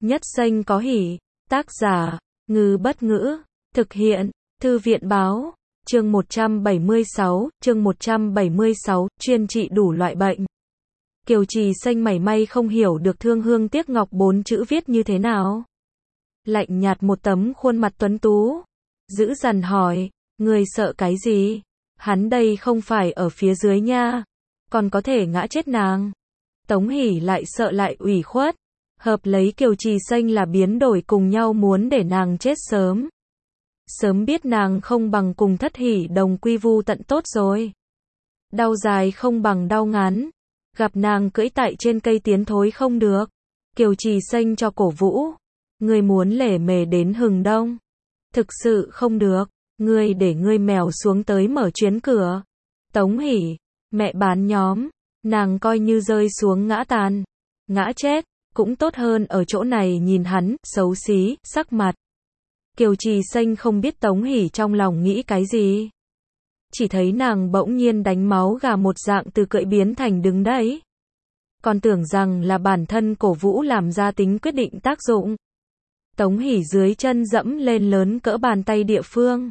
Nhất xanh có hỉ. Tác giả, Ngư Bất Ngữ. Thực hiện, Thư viện Báo. Chương 176, chương 176, chuyên trị đủ loại bệnh. Kiều Trì Xanh mảy may không hiểu được thương hương tiếc ngọc 4 chữ viết như thế nào. Lạnh nhạt một tấm khuôn mặt tuấn tú. Dữ dằn hỏi, người sợ cái gì? Hắn đây không phải ở phía dưới nha. Còn có thể ngã chết nàng. Tống Hỷ lại sợ lại ủy khuất. Hợp lấy Kiều Trì Xanh là biến đổi cùng nhau muốn để nàng chết sớm. Sớm biết nàng không bằng cùng Thất Hỷ đồng quy vu tận tốt rồi. Đau dài không bằng đau ngắn. Gặp nàng cưỡi tại trên cây tiến thối không được. Kiều Trì Xanh cho cổ vũ. Ngươi muốn lể mề đến hừng đông. Thực sự không được. Ngươi để ngươi mèo xuống tới mở chuyến cửa. Tống Hỷ, mẹ bán nhóm. Nàng coi như rơi xuống ngã tàn. Ngã chết, cũng tốt hơn ở chỗ này nhìn hắn, xấu xí, sắc mặt. Kiều Trì Xanh không biết Tống Hỷ trong lòng nghĩ cái gì. Chỉ thấy nàng bỗng nhiên đánh máu gà một dạng từ cưỡi biến thành đứng đấy. Còn tưởng rằng là bản thân cổ vũ làm ra tính quyết định tác dụng. Tống Hỷ dưới chân dẫm lên lớn cỡ bàn tay địa phương.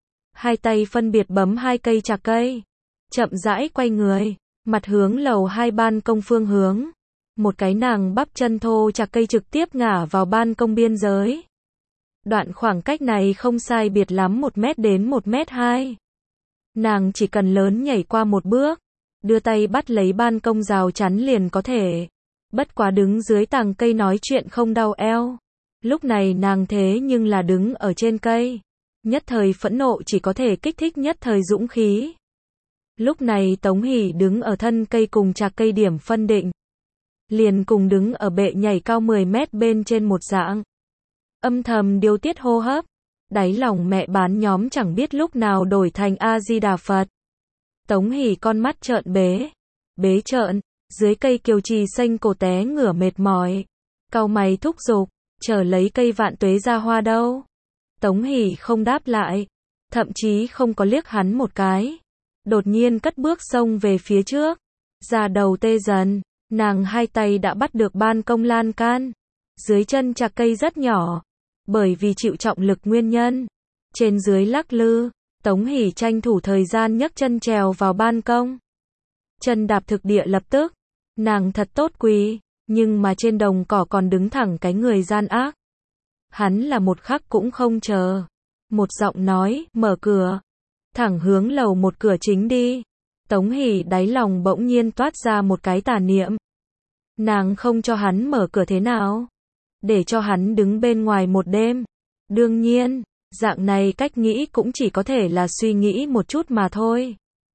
Hai tay phân biệt bấm hai cây chạc cây. Chậm rãi quay người, mặt hướng lầu 2 ban công phương hướng. Một cái nàng bắp chân thô chạc cây trực tiếp ngả vào ban công biên giới. Đoạn khoảng cách này không sai biệt lắm 1 mét đến 1 mét 2. Nàng chỉ cần lớn nhảy qua một bước, đưa tay bắt lấy ban công rào chắn liền có thể. Bất quá đứng dưới tàng cây nói chuyện không đau eo. Lúc này nàng thế nhưng là đứng ở trên cây. Nhất thời phẫn nộ chỉ có thể kích thích nhất thời dũng khí. Lúc này Tống Hỷ đứng ở thân cây cùng chạc cây điểm phân định. Liền cùng đứng ở bệ nhảy cao 10 mét bên trên một dạng. Âm thầm điều tiết hô hấp. Đáy lòng mẹ bán nhóm chẳng biết lúc nào đổi thành A-di-đà Phật. Tống Hỷ con mắt trợn bế. Bế trợn, dưới cây Kiều Trì Xanh cổ té ngửa mệt mỏi. Cau mày thúc giục, chờ lấy cây vạn tuế ra hoa đâu. Tống Hỷ không đáp lại. Thậm chí không có liếc hắn một cái. Đột nhiên cất bước xông về phía trước. Da đầu tê dần. Nàng hai tay đã bắt được ban công lan can. Dưới chân chạc cây rất nhỏ. Bởi vì chịu trọng lực nguyên nhân. Trên dưới lắc lư. Tống Hỷ tranh thủ thời gian nhấc chân trèo vào ban công. Chân đạp thực địa lập tức. Nàng thật tốt quý. Nhưng mà trên đồng cỏ còn đứng thẳng cái người gian ác. Hắn là một khắc cũng không chờ. Một giọng nói, mở cửa. Thẳng hướng lầu 1 cửa chính đi. Tống Hỷ đáy lòng bỗng nhiên toát ra một cái tà niệm. Nàng không cho hắn mở cửa thế nào? Để cho hắn đứng bên ngoài một đêm. Đương nhiên, dạng này cách nghĩ cũng chỉ có thể là suy nghĩ một chút mà thôi.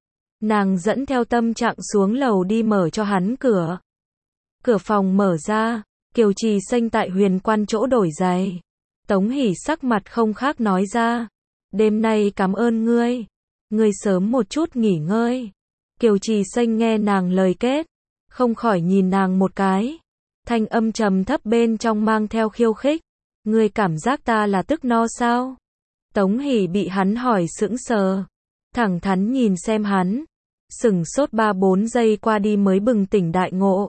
Nàng dẫn theo tâm trạng xuống lầu đi mở cho hắn cửa. Cửa phòng mở ra, Kiều Trì Xanh tại Huyền Quan chỗ đổi giày. Tống Hỷ sắc mặt không khác nói ra. Đêm nay cảm ơn ngươi. Ngươi sớm một chút nghỉ ngơi. Kiều Trì Xanh nghe nàng lời kết. Không khỏi nhìn nàng một cái. Thanh âm trầm thấp bên trong mang theo khiêu khích. Ngươi cảm giác ta là tức no sao? Tống Hỷ bị hắn hỏi sững sờ. Thẳng thắn nhìn xem hắn. Sửng sốt 3-4 giây qua đi mới bừng tỉnh đại ngộ.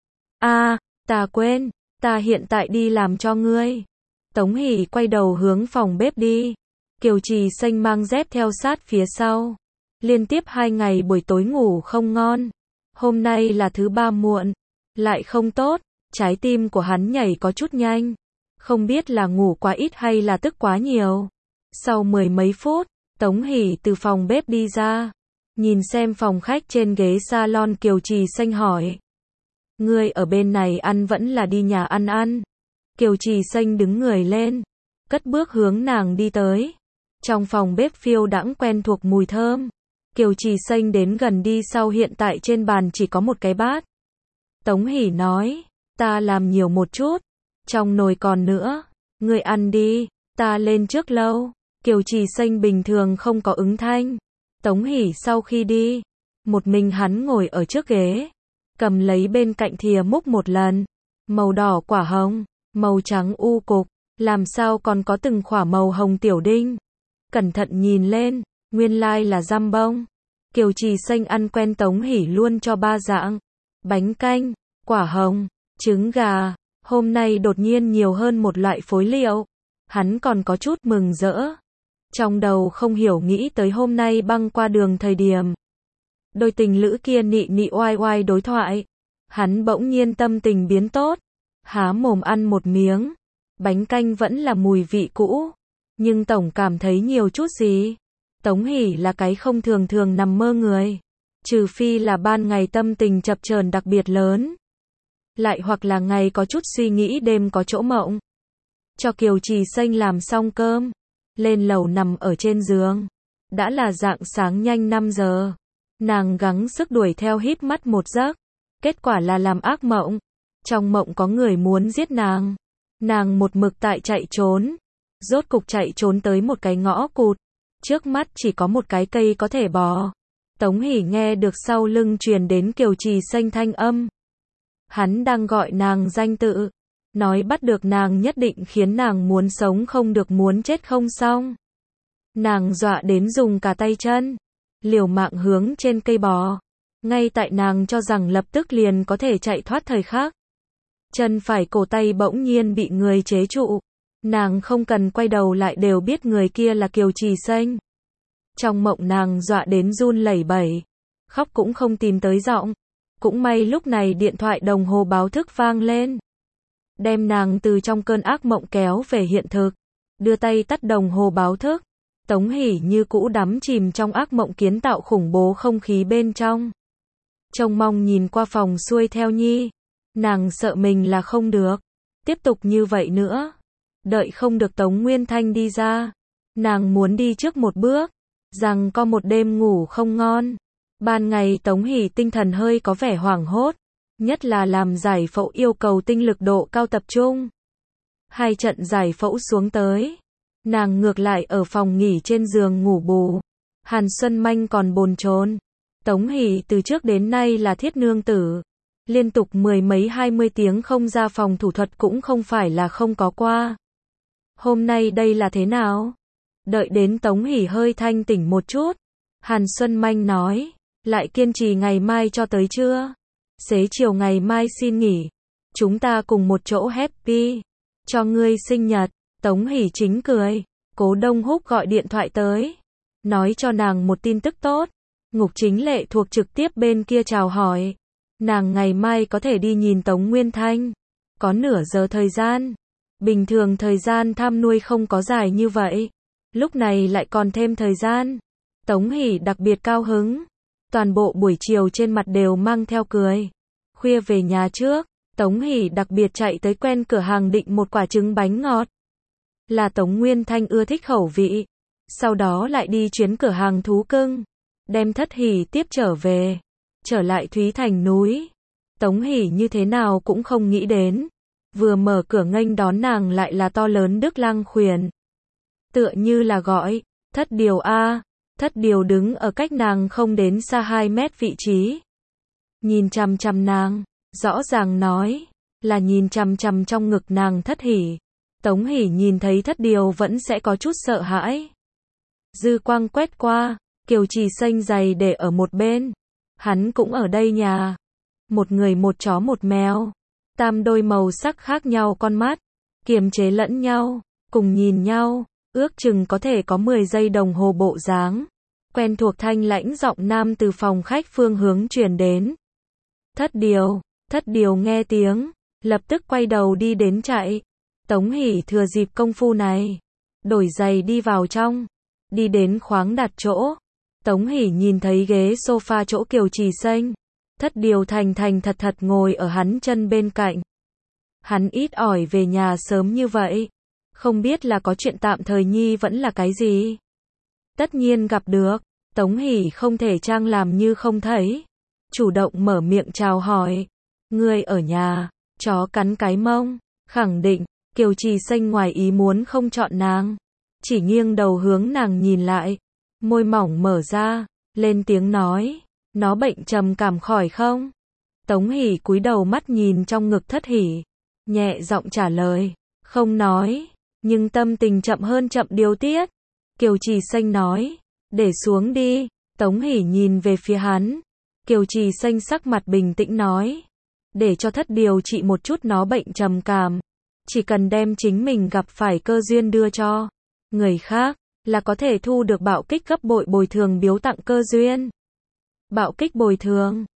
Ta quên. Ta hiện tại đi làm cho ngươi. Tống Hỷ quay đầu hướng phòng bếp đi. Kiều Trì Xanh mang dép theo sát phía sau. Liên tiếp 2 ngày buổi tối ngủ không ngon. Hôm nay là thứ 3 muộn. Lại không tốt. Trái tim của hắn nhảy có chút nhanh. Không biết là ngủ quá ít hay là tức quá nhiều. Sau 10 mấy phút, Tống Hỷ từ phòng bếp đi ra. Nhìn xem phòng khách trên ghế salon Kiều Trì Xanh hỏi. Ngươi ở bên này ăn vẫn là đi nhà ăn ăn? Kiều Trì Xanh đứng người lên. Cất bước hướng nàng đi tới. Trong phòng bếp phiêu đãng quen thuộc mùi thơm. Kiều Trì Xanh đến gần đi sau hiện tại trên bàn chỉ có một cái bát. Tống Hỷ nói. Ta làm nhiều một chút. Trong nồi còn nữa. Ngươi ăn đi. Ta lên trước lâu. Kiều Trì Xanh bình thường không có ứng thanh. Tống Hỷ sau khi đi. Một mình hắn ngồi ở trước ghế. Cầm lấy bên cạnh thìa múc một lần. Màu đỏ quả hồng. Màu trắng u cục. Làm sao còn có từng khỏa màu hồng tiểu đinh. Cẩn thận nhìn lên. Nguyên lai là giam bông. Kiều Trì Xanh ăn quen Tống Hỷ luôn cho 3 dạng. Bánh canh. Quả hồng. Trứng gà. Hôm nay đột nhiên nhiều hơn một loại phối liệu. Hắn còn có chút mừng rỡ. Trong đầu không hiểu nghĩ tới hôm nay băng qua đường thời điểm. Đôi tình lữ kia nị nị oai oai đối thoại. Hắn bỗng nhiên tâm tình biến tốt. Há mồm ăn một miếng. Bánh canh vẫn là mùi vị cũ. Nhưng tổng cảm thấy nhiều chút gì. Tống Hỷ là cái không thường thường nằm mơ người. Trừ phi là ban ngày tâm tình chập chờn đặc biệt lớn. Lại hoặc là ngày có chút suy nghĩ đêm có chỗ mộng. Cho Kiều Trì Xanh làm xong cơm. Lên lầu nằm ở trên giường. Đã là rạng sáng nhanh 5 giờ. Nàng gắng sức đuổi theo híp mắt một giấc. Kết quả là làm ác mộng. Trong mộng có người muốn giết nàng. Nàng một mực tại chạy trốn. Rốt cục chạy trốn tới một cái ngõ cụt. Trước mắt chỉ có một cái cây có thể bò. Tống Hỷ nghe được sau lưng truyền đến Kiều Trì Xanh thanh âm. Hắn đang gọi nàng danh tự. Nói bắt được nàng nhất định khiến nàng muốn sống không được muốn chết không xong. Nàng dọa đến dùng cả tay chân. Liều mạng hướng trên cây bò. Ngay tại nàng cho rằng lập tức liền có thể chạy thoát thời khắc. Chân phải cổ tay bỗng nhiên bị người chế trụ. Nàng không cần quay đầu lại đều biết người kia là Kiều Trì Xanh. Trong mộng nàng dọa đến run lẩy bẩy. Khóc cũng không tìm tới giọng. Cũng may lúc này điện thoại đồng hồ báo thức vang lên. Đem nàng từ trong cơn ác mộng kéo về hiện thực. Đưa tay tắt đồng hồ báo thức. Tống Hỷ như cũ đắm chìm trong ác mộng kiến tạo khủng bố không khí bên trong. Trông mong nhìn qua phòng xuôi theo Nhi. Nàng sợ mình là không được. Tiếp tục như vậy nữa. Đợi không được Tống Nguyên Thanh đi ra. Nàng muốn đi trước một bước. Rằng có một đêm ngủ không ngon. Ban ngày Tống Hỷ tinh thần hơi có vẻ hoảng hốt. Nhất là làm giải phẫu yêu cầu tinh lực độ cao tập trung. 2 trận giải phẫu xuống tới. Nàng ngược lại ở phòng nghỉ trên giường ngủ bù. Hàn Xuân Manh còn bồn chồn. Tống Hỷ từ trước đến nay là thiết nương tử. Liên tục 10 mấy 20 tiếng không ra phòng thủ thuật cũng không phải là không có qua. Hôm nay đây là thế nào? Đợi đến Tống Hỷ hơi thanh tỉnh một chút. Hàn Xuân Manh nói. Lại kiên trì ngày mai cho tới trưa. Xế chiều ngày mai xin nghỉ. Chúng ta cùng một chỗ happy. Cho ngươi sinh nhật. Tống Hỷ chính cười. Cố Đông Húc gọi điện thoại tới. Nói cho nàng một tin tức tốt. Ngục Chính Lệ thuộc trực tiếp bên kia chào hỏi. Nàng ngày mai có thể đi nhìn Tống Nguyên Thanh. Có nửa giờ thời gian. Bình thường thời gian thăm nuôi không có dài như vậy. Lúc này lại còn thêm thời gian. Tống Hỷ đặc biệt cao hứng. Toàn bộ buổi chiều trên mặt đều mang theo cười. Khuya về nhà trước, Tống Hỷ đặc biệt chạy tới quen cửa hàng định một quả trứng bánh ngọt. Là Tống Nguyên Thanh ưa thích khẩu vị. Sau đó lại đi chuyến cửa hàng thú cưng. Đem Thất Hỷ tiếp trở về. Trở lại Thúy Thành núi. Tống Hỷ như thế nào cũng không nghĩ đến. Vừa mở cửa nghênh đón nàng lại là to lớn Đức Lang Khuyển. Tựa như là gọi, Thất Điều a. Thất Điều đứng ở cách nàng không đến xa 2 mét vị trí. Nhìn chằm chằm nàng, rõ ràng nói, là nhìn chằm chằm trong ngực nàng Thất Hỷ. Tống Hỷ nhìn thấy Thất Điều vẫn sẽ có chút sợ hãi. Dư quang quét qua, Kiều Trì Xanh giày để ở một bên. Hắn cũng ở đây nhà. Một người một chó một mèo. Tam đôi màu sắc khác nhau con mắt. Kiềm chế lẫn nhau, cùng nhìn nhau. Ước chừng có thể có 10 giây đồng hồ bộ dáng. Quen thuộc thanh lãnh giọng nam từ phòng khách phương hướng truyền đến. Thất Điều nghe tiếng, lập tức quay đầu đi đến chạy. Tống Hỷ thừa dịp công phu này, đổi giày đi vào trong, đi đến khoáng đặt chỗ. Tống Hỷ nhìn thấy ghế sofa chỗ Kiều Trì Xanh. Thất Điều thành thành thật thật ngồi ở hắn chân bên cạnh. Hắn ít ỏi về nhà sớm như vậy. Không biết là có chuyện tạm thời Nhi vẫn là cái gì. Tất nhiên gặp được. Tống Hỷ không thể trang làm như không thấy. Chủ động mở miệng chào hỏi. Ngươi ở nhà. Chó cắn cái mông. Khẳng định. Kiều Trì Xanh ngoài ý muốn không chọn nàng. Chỉ nghiêng đầu hướng nàng nhìn lại. Môi mỏng mở ra. Lên tiếng nói. Nó bệnh trầm cảm khỏi không? Tống Hỷ cúi đầu mắt nhìn trong ngực Thất Hỷ. Nhẹ giọng trả lời. Không nói. Nhưng tâm tình chậm hơn chậm điều tiết. Kiều Trì Xanh nói. Để xuống đi. Tống Hỷ nhìn về phía hắn. Kiều Trì Xanh sắc mặt bình tĩnh nói. để cho thất điều trị một chút nó bệnh trầm cảm. Chỉ cần đem chính mình gặp phải cơ duyên đưa cho người khác, là có thể thu được bạo kích gấp bội bồi thường biếu tặng cơ duyên. Bạo kích bồi thường.